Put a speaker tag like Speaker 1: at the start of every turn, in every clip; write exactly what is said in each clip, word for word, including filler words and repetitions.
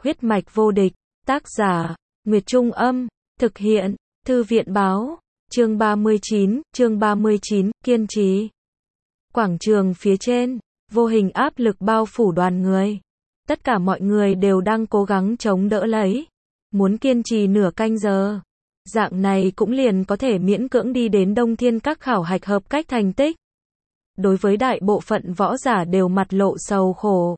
Speaker 1: Huyết mạch vô địch, tác giả, Nguyệt Trung Âm, thực hiện, Thư viện Báo, chương ba mươi chín, chương ba mươi chín, kiên trì. Quảng trường phía trên, vô hình áp lực bao phủ đoàn người. Tất cả mọi người đều đang cố gắng chống đỡ lấy, muốn kiên trì nửa canh giờ. Dạng này cũng liền có thể miễn cưỡng đi đến Đông Thiên Các khảo hạch hợp cách thành tích. Đối với đại bộ phận võ giả đều mặt lộ sầu khổ.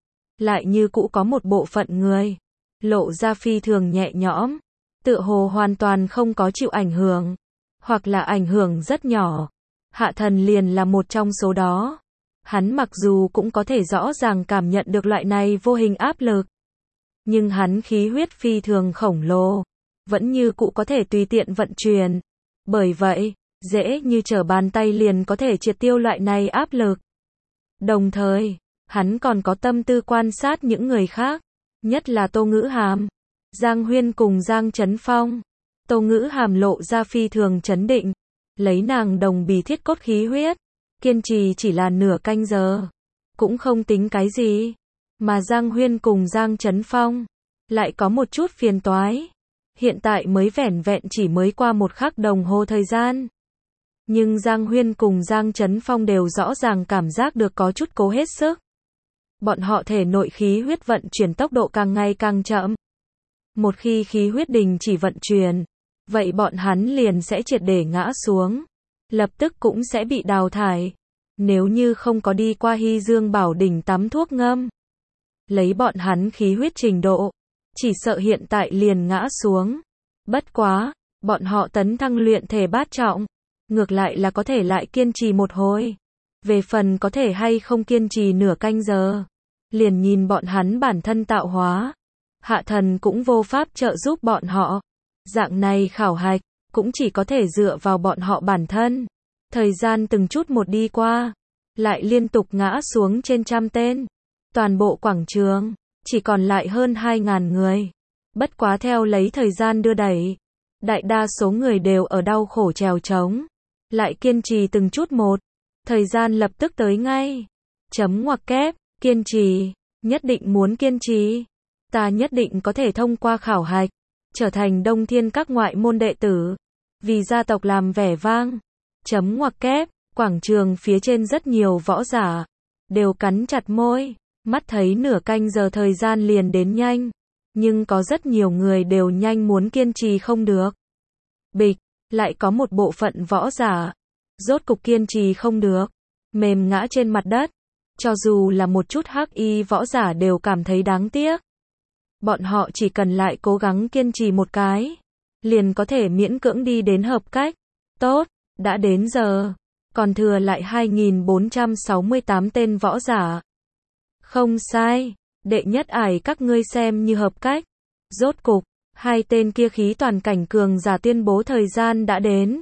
Speaker 1: Lại như cũ có một bộ phận người, lộ ra phi thường nhẹ nhõm, tựa hồ hoàn toàn không có chịu ảnh hưởng, hoặc là ảnh hưởng rất nhỏ. Hạ Thần liền là một trong số đó. Hắn mặc dù cũng có thể rõ ràng cảm nhận được loại này vô hình áp lực, nhưng hắn khí huyết phi thường khổng lồ, vẫn như cũ có thể tùy tiện vận chuyển. Bởi vậy, dễ như trở bàn tay liền có thể triệt tiêu loại này áp lực. Đồng thời, hắn còn có tâm tư quan sát những người khác, nhất là Tô Ngữ Hàm, Giang Huyên cùng Giang Chấn Phong. Tô Ngữ Hàm lộ ra phi thường chấn định, lấy nàng đồng bì thiết cốt khí huyết, kiên trì chỉ là nửa canh giờ, cũng không tính cái gì. Mà Giang Huyên cùng Giang Chấn Phong lại có một chút phiền toái. Hiện tại mới vẻn vẹn chỉ mới qua một khắc đồng hồ thời gian. Nhưng Giang Huyên cùng Giang Chấn Phong đều rõ ràng cảm giác được có chút cố hết sức. Bọn họ thể nội khí huyết vận chuyển tốc độ càng ngày càng chậm. Một khi khí huyết đình chỉ vận chuyển, vậy bọn hắn liền sẽ triệt để ngã xuống, lập tức cũng sẽ bị đào thải. Nếu như không có đi qua Hy Dương Bảo đỉnh tắm thuốc ngâm, lấy bọn hắn khí huyết trình độ, chỉ sợ hiện tại liền ngã xuống. Bất quá, bọn họ tấn thăng luyện thể bát trọng, ngược lại là có thể lại kiên trì một hồi. Về phần có thể hay không kiên trì nửa canh giờ, liền nhìn bọn hắn bản thân tạo hóa. Hạ Thần cũng vô pháp trợ giúp bọn họ. Dạng này khảo hạch, cũng chỉ có thể dựa vào bọn họ bản thân. Thời gian từng chút một đi qua, lại liên tục ngã xuống trên trăm tên. Toàn bộ quảng trường, chỉ còn lại hơn hai ngàn người. Bất quá theo lấy thời gian đưa đẩy, đại đa số người đều ở đau khổ trèo trống, lại kiên trì từng chút một. Thời gian lập tức tới ngay. Chấm ngoặc kép, kiên trì, nhất định muốn kiên trì. Ta nhất định có thể thông qua khảo hạch, trở thành Đông Thiên Các ngoại môn đệ tử, vì gia tộc làm vẻ vang. Chấm ngoặc kép, quảng trường phía trên rất nhiều võ giả, đều cắn chặt môi, mắt thấy nửa canh giờ thời gian liền đến nhanh, nhưng có rất nhiều người đều nhanh muốn kiên trì không được. Bịch, lại có một bộ phận võ giả, rốt cục kiên trì không được, mềm ngã trên mặt đất. Cho dù là một chút hắc y võ giả đều cảm thấy đáng tiếc. Bọn họ chỉ cần lại cố gắng kiên trì một cái, liền có thể miễn cưỡng đi đến hợp cách. Tốt, đã đến giờ, còn thừa lại hai nghìn bốn trăm sáu mươi tám tên võ giả. Không sai, đệ nhất ải các ngươi xem như hợp cách. Rốt cục, hai tên kia khí toàn cảnh cường giả tuyên bố thời gian đã đến.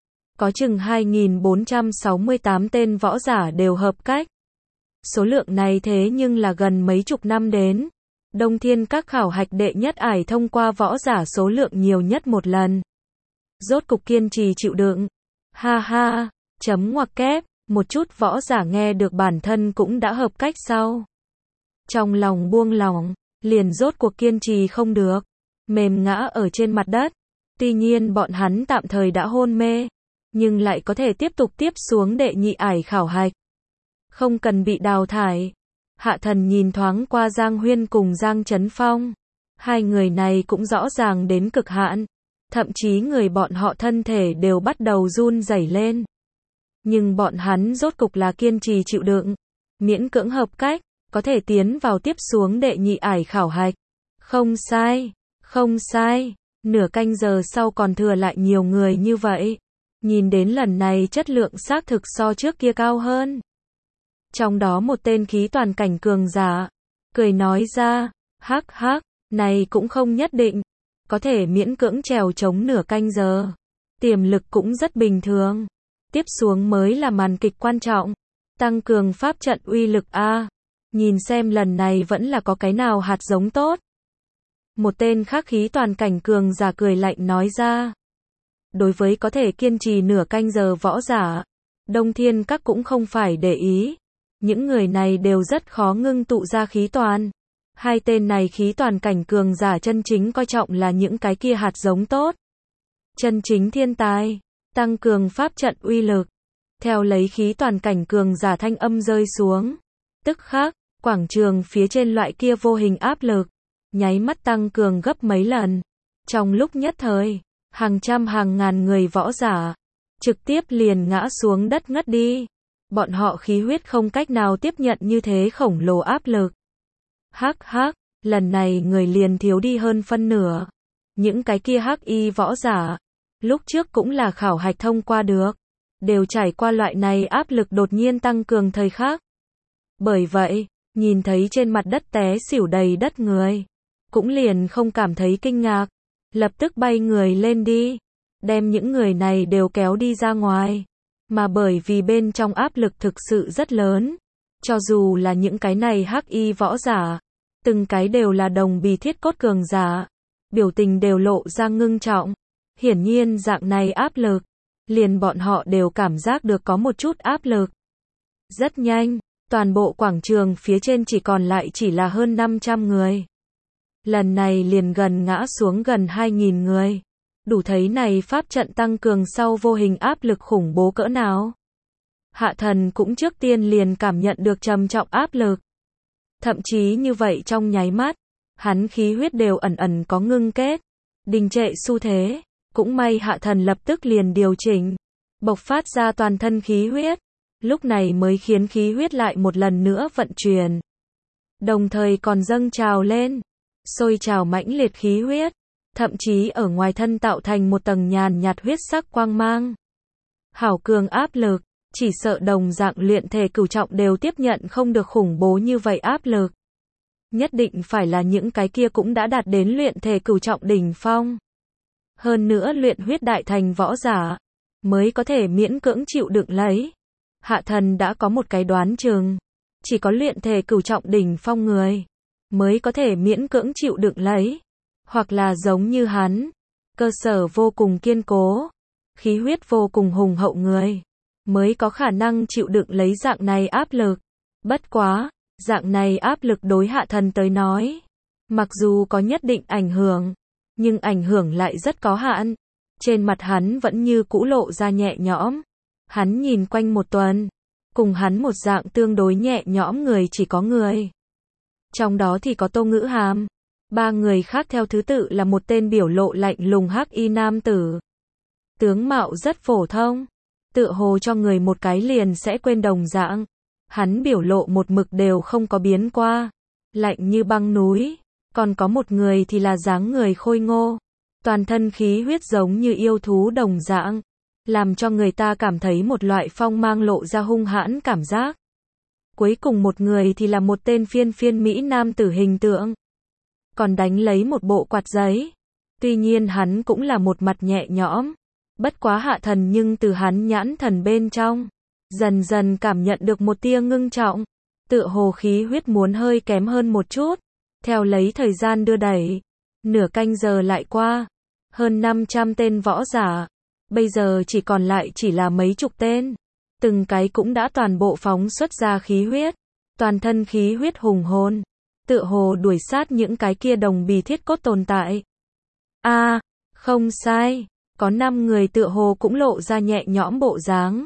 Speaker 1: Có chừng hai nghìn bốn trăm sáu mươi tám tên võ giả đều hợp cách. Số lượng này thế nhưng là gần mấy chục năm đến. Đông Thiên Các khảo hạch đệ nhất ải thông qua võ giả số lượng nhiều nhất một lần. Rốt cục kiên trì chịu đựng. Ha ha, chấm ngoặc kép, một chút võ giả nghe được bản thân cũng đã hợp cách sau. Trong lòng buông lỏng, liền rốt cuộc kiên trì không được, mềm ngã ở trên mặt đất. Tuy nhiên bọn hắn tạm thời đã hôn mê, nhưng lại có thể tiếp tục tiếp xuống đệ nhị ải khảo hạch. Không cần bị đào thải. Hạ Thần nhìn thoáng qua Giang Huyên cùng Giang Chấn Phong. Hai người này cũng rõ ràng đến cực hạn. Thậm chí người bọn họ thân thể đều bắt đầu run rẩy lên. Nhưng bọn hắn rốt cục là kiên trì chịu đựng, miễn cưỡng hợp cách, có thể tiến vào tiếp xuống đệ nhị ải khảo hạch. Không sai, không sai. Nửa canh giờ sau còn thừa lại nhiều người như vậy. Nhìn đến lần này chất lượng xác thực so trước kia cao hơn. Trong đó một tên khí toàn cảnh cường giả, cười nói ra, hắc hắc, này cũng không nhất định, có thể miễn cưỡng trèo chống nửa canh giờ. Tiềm lực cũng rất bình thường. Tiếp xuống mới là màn kịch quan trọng, tăng cường pháp trận uy lực a. Nhìn xem lần này vẫn là có cái nào hạt giống tốt. Một tên khác khí toàn cảnh cường giả cười lạnh nói ra. Đối với có thể kiên trì nửa canh giờ võ giả, Đông Thiên Các cũng không phải để ý. Những người này đều rất khó ngưng tụ ra khí toàn. Hai tên này khí toàn cảnh cường giả chân chính coi trọng là những cái kia hạt giống tốt. Chân chính thiên tài, tăng cường pháp trận uy lực. Theo lấy khí toàn cảnh cường giả thanh âm rơi xuống. Tức khắc, quảng trường phía trên loại kia vô hình áp lực, nháy mắt tăng cường gấp mấy lần. Trong lúc nhất thời, hàng trăm hàng ngàn người võ giả, trực tiếp liền ngã xuống đất ngất đi. Bọn họ khí huyết không cách nào tiếp nhận như thế khổng lồ áp lực. Hắc hắc, lần này người liền thiếu đi hơn phân nửa. Những cái kia hắc y võ giả, lúc trước cũng là khảo hạch thông qua được, đều trải qua loại này áp lực đột nhiên tăng cường thời khắc. Bởi vậy, nhìn thấy trên mặt đất té xỉu đầy đất người, cũng liền không cảm thấy kinh ngạc, lập tức bay người lên đi, đem những người này đều kéo đi ra ngoài. Mà bởi vì bên trong áp lực thực sự rất lớn, cho dù là những cái này hắc y võ giả, từng cái đều là đồng bì thiết cốt cường giả, biểu tình đều lộ ra ngưng trọng. Hiển nhiên dạng này áp lực, liền bọn họ đều cảm giác được có một chút áp lực. Rất nhanh, toàn bộ quảng trường phía trên chỉ còn lại chỉ là hơn năm trăm người. Lần này liền gần ngã xuống gần hai nghìn người. Đủ thấy này pháp trận tăng cường sau vô hình áp lực khủng bố cỡ nào. Hạ thần cũng trước tiên liền cảm nhận được trầm trọng áp lực. Thậm chí như vậy trong nháy mắt, hắn khí huyết đều ẩn ẩn có ngưng kết, đình trệ xu thế. Cũng may hạ thần lập tức liền điều chỉnh, bộc phát ra toàn thân khí huyết, lúc này mới khiến khí huyết lại một lần nữa vận chuyển. Đồng thời còn dâng trào lên, sôi trào mãnh liệt khí huyết, thậm chí ở ngoài thân tạo thành một tầng nhàn nhạt huyết sắc quang mang. Hảo cường áp lực, chỉ sợ đồng dạng luyện thể cửu trọng đều tiếp nhận không được khủng bố như vậy áp lực. Nhất định phải là những cái kia cũng đã đạt đến luyện thể cửu trọng đỉnh phong. Hơn nữa luyện huyết đại thành võ giả, mới có thể miễn cưỡng chịu đựng lấy. Hạ thần đã có một cái đoán chừng, chỉ có luyện thể cửu trọng đỉnh phong người, mới có thể miễn cưỡng chịu đựng lấy. Hoặc là giống như hắn, cơ sở vô cùng kiên cố, khí huyết vô cùng hùng hậu người, mới có khả năng chịu đựng lấy dạng này áp lực. Bất quá, dạng này áp lực đối hạ thần tới nói, mặc dù có nhất định ảnh hưởng, nhưng ảnh hưởng lại rất có hạn. Trên mặt hắn vẫn như cũ lộ ra nhẹ nhõm. Hắn nhìn quanh một tuần, cùng hắn một dạng tương đối nhẹ nhõm người chỉ có người. Trong đó thì có Tô Ngữ Hàm. Ba người khác theo thứ tự là một tên biểu lộ lạnh lùng hắc y nam tử. Tướng mạo rất phổ thông, tựa hồ cho người một cái liền sẽ quên đồng dạng. Hắn biểu lộ một mực đều không có biến qua, lạnh như băng núi. Còn có một người thì là dáng người khôi ngô, toàn thân khí huyết giống như yêu thú đồng dạng, làm cho người ta cảm thấy một loại phong mang lộ ra hung hãn cảm giác. Cuối cùng một người thì là một tên phiên phiên Mỹ nam tử hình tượng, còn đánh lấy một bộ quạt giấy. Tuy nhiên hắn cũng là một mặt nhẹ nhõm, bất quá hạ thần nhưng từ hắn nhãn thần bên trong, dần dần cảm nhận được một tia ngưng trọng, tựa hồ khí huyết muốn hơi kém hơn một chút. Theo lấy thời gian đưa đẩy, nửa canh giờ lại qua, hơn năm trăm tên võ giả, bây giờ chỉ còn lại chỉ là mấy chục tên, từng cái cũng đã toàn bộ phóng xuất ra khí huyết, toàn thân khí huyết hùng hồn, tựa hồ đuổi sát những cái kia đồng bì thiết cốt tồn tại. A, à, không sai, có năm người tựa hồ cũng lộ ra nhẹ nhõm bộ dáng.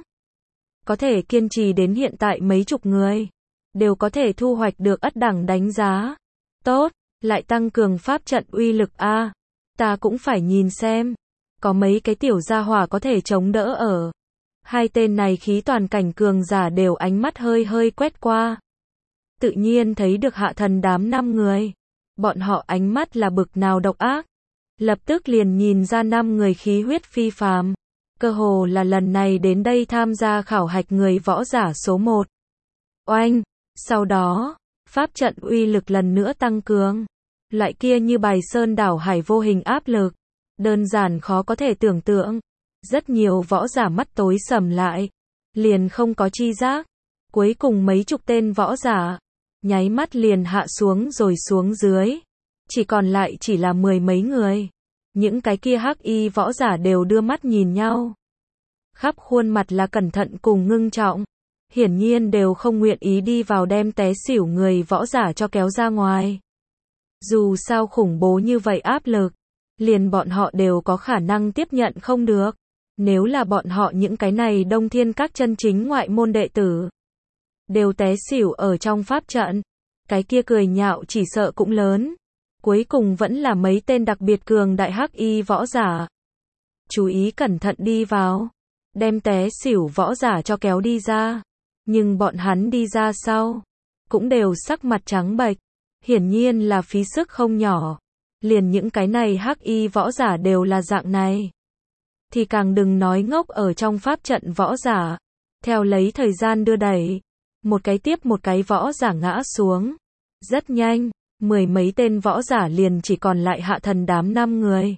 Speaker 1: Có thể kiên trì đến hiện tại mấy chục người, đều có thể thu hoạch được ất đẳng đánh giá. Tốt, lại tăng cường pháp trận uy lực a, à, ta cũng phải nhìn xem, có mấy cái tiểu gia hỏa có thể chống đỡ ở. Hai tên này khí toàn cảnh cường giả đều ánh mắt hơi hơi quét qua. Tự nhiên thấy được hạ thần đám năm người. Bọn họ ánh mắt là bực nào độc ác. Lập tức liền nhìn ra năm người khí huyết phi phàm. Cơ hồ là lần này đến đây tham gia khảo hạch người võ giả số một. Oanh, sau đó, pháp trận uy lực lần nữa tăng cường. Loại kia như bài sơn đảo hải vô hình áp lực. Đơn giản khó có thể tưởng tượng. Rất nhiều võ giả mắt tối sầm lại. Liền không có chi giác. Cuối cùng mấy chục tên võ giả. Nháy mắt liền hạ xuống rồi xuống dưới. Chỉ còn lại chỉ là mười mấy người. Những cái kia hắc y võ giả đều đưa mắt nhìn nhau. Khắp khuôn mặt là cẩn thận cùng ngưng trọng. Hiển nhiên đều không nguyện ý đi vào đem té xỉu người võ giả cho kéo ra ngoài. Dù sao khủng bố như vậy áp lực, liền bọn họ đều có khả năng tiếp nhận không được. Nếu là bọn họ những cái này Đông Thiên các chân chính ngoại môn đệ tử, đều té xỉu ở trong pháp trận, cái kia cười nhạo chỉ sợ cũng lớn. Cuối cùng vẫn là mấy tên đặc biệt cường đại hắc y võ giả. Chú ý cẩn thận đi vào, đem té xỉu võ giả cho kéo đi ra. Nhưng bọn hắn đi ra sau, cũng đều sắc mặt trắng bệch, hiển nhiên là phí sức không nhỏ. Liền những cái này hắc y võ giả đều là dạng này, thì càng đừng nói ngốc ở trong pháp trận võ giả. Theo lấy thời gian đưa đẩy, một cái tiếp một cái võ giả ngã xuống. Rất nhanh, mười mấy tên võ giả liền chỉ còn lại hạ thần đám năm người.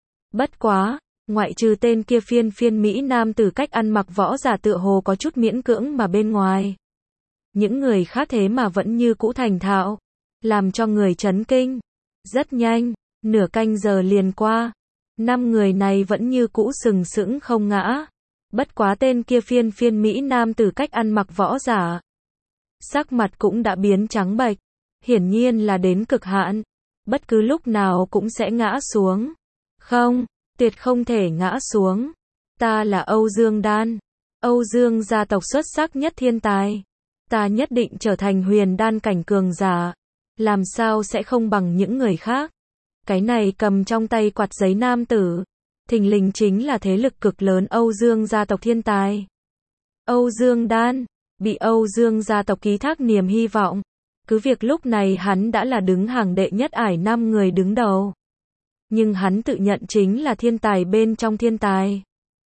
Speaker 1: Bất quá, ngoại trừ tên kia phiên phiên Mỹ Nam từ cách ăn mặc võ giả tựa hồ có chút miễn cưỡng mà bên ngoài, những người khác thế mà vẫn như cũ thành thạo, làm cho người chấn kinh. Rất nhanh, nửa canh giờ liền qua, năm người này vẫn như cũ sừng sững không ngã. Bất quá tên kia phiên phiên Mỹ Nam từ cách ăn mặc võ giả, sắc mặt cũng đã biến trắng bệch, hiển nhiên là đến cực hạn, bất cứ lúc nào cũng sẽ ngã xuống. Không, tuyệt không thể ngã xuống. Ta là Âu Dương Đan, Âu Dương gia tộc xuất sắc nhất thiên tài. Ta nhất định trở thành huyền đan cảnh cường giả, làm sao sẽ không bằng những người khác. Cái này cầm trong tay quạt giấy nam tử, thình lình chính là thế lực cực lớn Âu Dương gia tộc thiên tài. Âu Dương Đan, bị Âu Dương gia tộc ký thác niềm hy vọng. Cứ việc lúc này hắn đã là đứng hàng đệ nhất ải năm người đứng đầu. Nhưng hắn tự nhận chính là thiên tài bên trong thiên tài.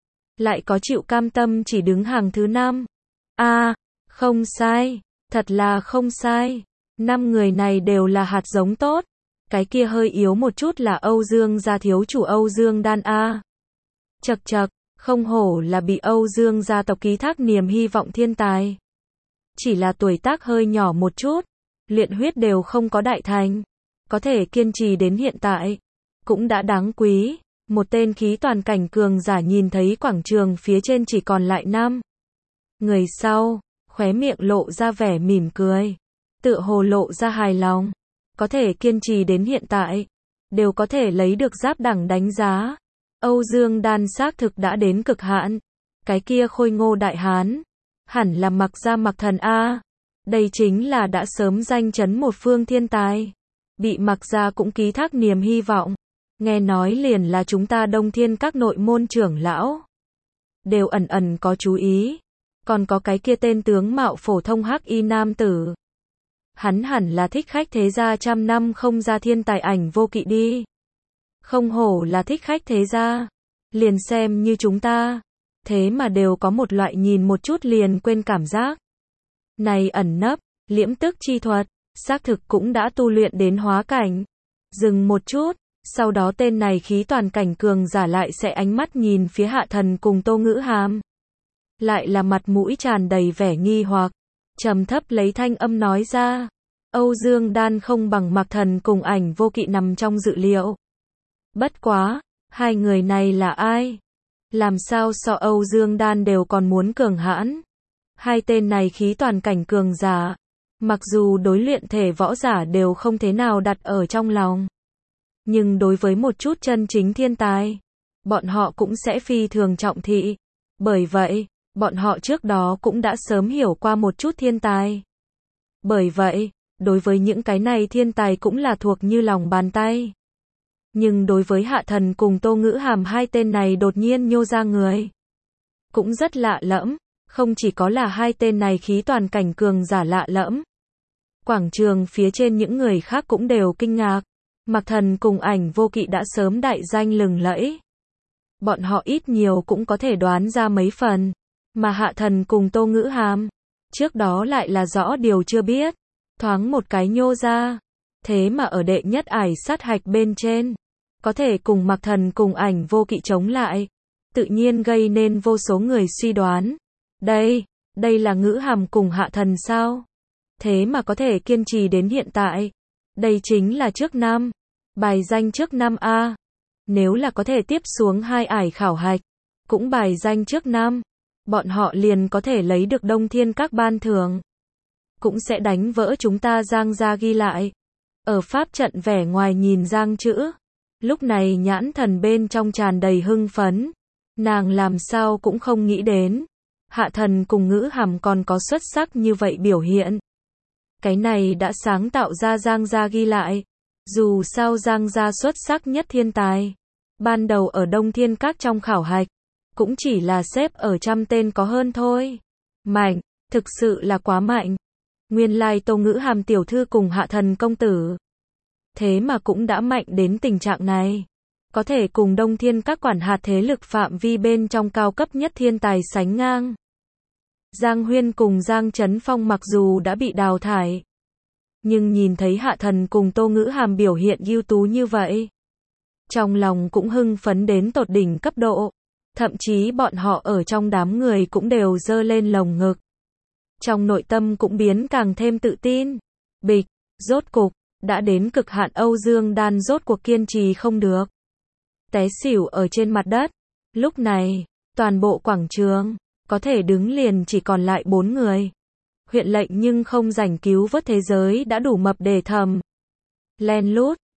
Speaker 1: Lại có chịu cam tâm chỉ đứng hàng thứ năm. A, à, không sai, thật là không sai. Năm người này đều là hạt giống tốt. Cái kia hơi yếu một chút là Âu Dương gia thiếu chủ Âu Dương Đan A. Chậc chậc, không hổ là bị Âu Dương gia tộc ký thác niềm hy vọng thiên tài. Chỉ là tuổi tác hơi nhỏ một chút, luyện huyết đều không có đại thành, có thể kiên trì đến hiện tại, cũng đã đáng quý. Một tên khí toàn cảnh cường giả nhìn thấy quảng trường phía trên chỉ còn lại năm người sau, khóe miệng lộ ra vẻ mỉm cười, tựa hồ lộ ra hài lòng. Có thể kiên trì đến hiện tại, đều có thể lấy được giáp đẳng đánh giá. Âu Dương Đan xác thực đã đến cực hạn. Cái kia khôi ngô đại hán, hẳn là Mặc gia Mặc Thần A. Đây chính là đã sớm danh chấn một phương thiên tài, bị Mặc gia cũng ký thác niềm hy vọng. Nghe nói liền là chúng ta Đông Thiên các nội môn trưởng lão, đều ẩn ẩn có chú ý. Còn có cái kia tên tướng mạo phổ thông hắc y nam tử, hắn hẳn là thích khách thế gia trăm năm không ra thiên tài Ảnh Vô Kỵ đi. Không hổ là thích khách thế gia, liền xem như chúng ta, thế mà đều có một loại nhìn một chút liền quên cảm giác. Này ẩn nấp, liễm tức chi thuật, xác thực cũng đã tu luyện đến hóa cảnh. Dừng một chút, sau đó tên này khí toàn cảnh cường giả lại sẽ ánh mắt nhìn phía Hạ Thần cùng Tô Ngữ Hàm. Lại là mặt mũi tràn đầy vẻ nghi hoặc, trầm thấp lấy thanh âm nói ra, Âu Dương Đan không bằng Mặc Thần cùng Ảnh Vô Kỵ nằm trong dự liệu. Bất quá, hai người này là ai? Làm sao so Âu Dương Đan đều còn muốn cường hãn? Hai tên này khí toàn cảnh cường giả, mặc dù đối luyện thể võ giả đều không thế nào đặt ở trong lòng, nhưng đối với một chút chân chính thiên tài, bọn họ cũng sẽ phi thường trọng thị. Bởi vậy, bọn họ trước đó cũng đã sớm hiểu qua một chút thiên tài. Bởi vậy, đối với những cái này thiên tài cũng là thuộc như lòng bàn tay. Nhưng đối với Hạ Thần cùng Tô Ngữ Hàm hai tên này đột nhiên nhô ra người, cũng rất lạ lẫm. Không chỉ có là hai tên này khí toàn cảnh cường giả lạ lẫm, quảng trường phía trên những người khác cũng đều kinh ngạc. Mặc Thần cùng Ảnh Vô Kỵ đã sớm đại danh lừng lẫy, bọn họ ít nhiều cũng có thể đoán ra mấy phần. Mà Hạ Thần cùng Tô Ngữ Hàm, trước đó lại là rõ điều chưa biết, thoáng một cái nhô ra. Thế mà ở đệ nhất ải sát hạch bên trên, có thể cùng Mặc Thần cùng Ảnh Vô Kỵ chống lại, tự nhiên gây nên vô số người suy đoán. Đây, đây là Ngữ Hàm cùng Hạ Thần sao? Thế mà có thể kiên trì đến hiện tại. Đây chính là trước năm, bài danh trước năm A. Nếu là có thể tiếp xuống hai ải khảo hạch, cũng bài danh trước năm, bọn họ liền có thể lấy được Đông Thiên các ban thưởng, cũng sẽ đánh vỡ chúng ta Giang gia ghi lại. Ở pháp trận vẻ ngoài nhìn Giang Trữ. Lúc này nhãn thần bên trong tràn đầy hưng phấn. Nàng làm sao cũng không nghĩ đến. Hạ thần cùng Ngữ Hàm còn có xuất sắc như vậy biểu hiện. Cái này đã sáng tạo ra Giang gia ghi lại. Dù sao Giang gia xuất sắc nhất thiên tài. Ban đầu ở Đông Thiên Các trong khảo hạch. Cũng chỉ là xếp ở trăm tên có hơn thôi. Mạnh, thực sự là quá mạnh. Nguyên lai Tô Ngữ Hàm tiểu thư cùng Hạ thần công tử. Thế mà cũng đã mạnh đến tình trạng này. Có thể cùng Đông Thiên Các quản hạt thế lực phạm vi bên trong cao cấp nhất thiên tài sánh ngang. Giang Huyên cùng Giang Trấn Phong mặc dù đã bị đào thải. Nhưng nhìn thấy Hạ thần cùng Tô Ngữ Hàm biểu hiện ưu tú như vậy. Trong lòng cũng hưng phấn đến tột đỉnh cấp độ. Thậm chí bọn họ ở trong đám người cũng đều giơ lên lồng ngực. Trong nội tâm cũng biến càng thêm tự tin. Bịch, rốt cục, đã đến cực hạn Âu Dương Đan rốt cuộc kiên trì không được. Té xỉu ở trên mặt đất. Lúc này, toàn bộ quảng trường, có thể đứng liền chỉ còn lại bốn người. Huyện lệnh nhưng không rảnh cứu vớt thế giới đã đủ mập để thầm. Len lút,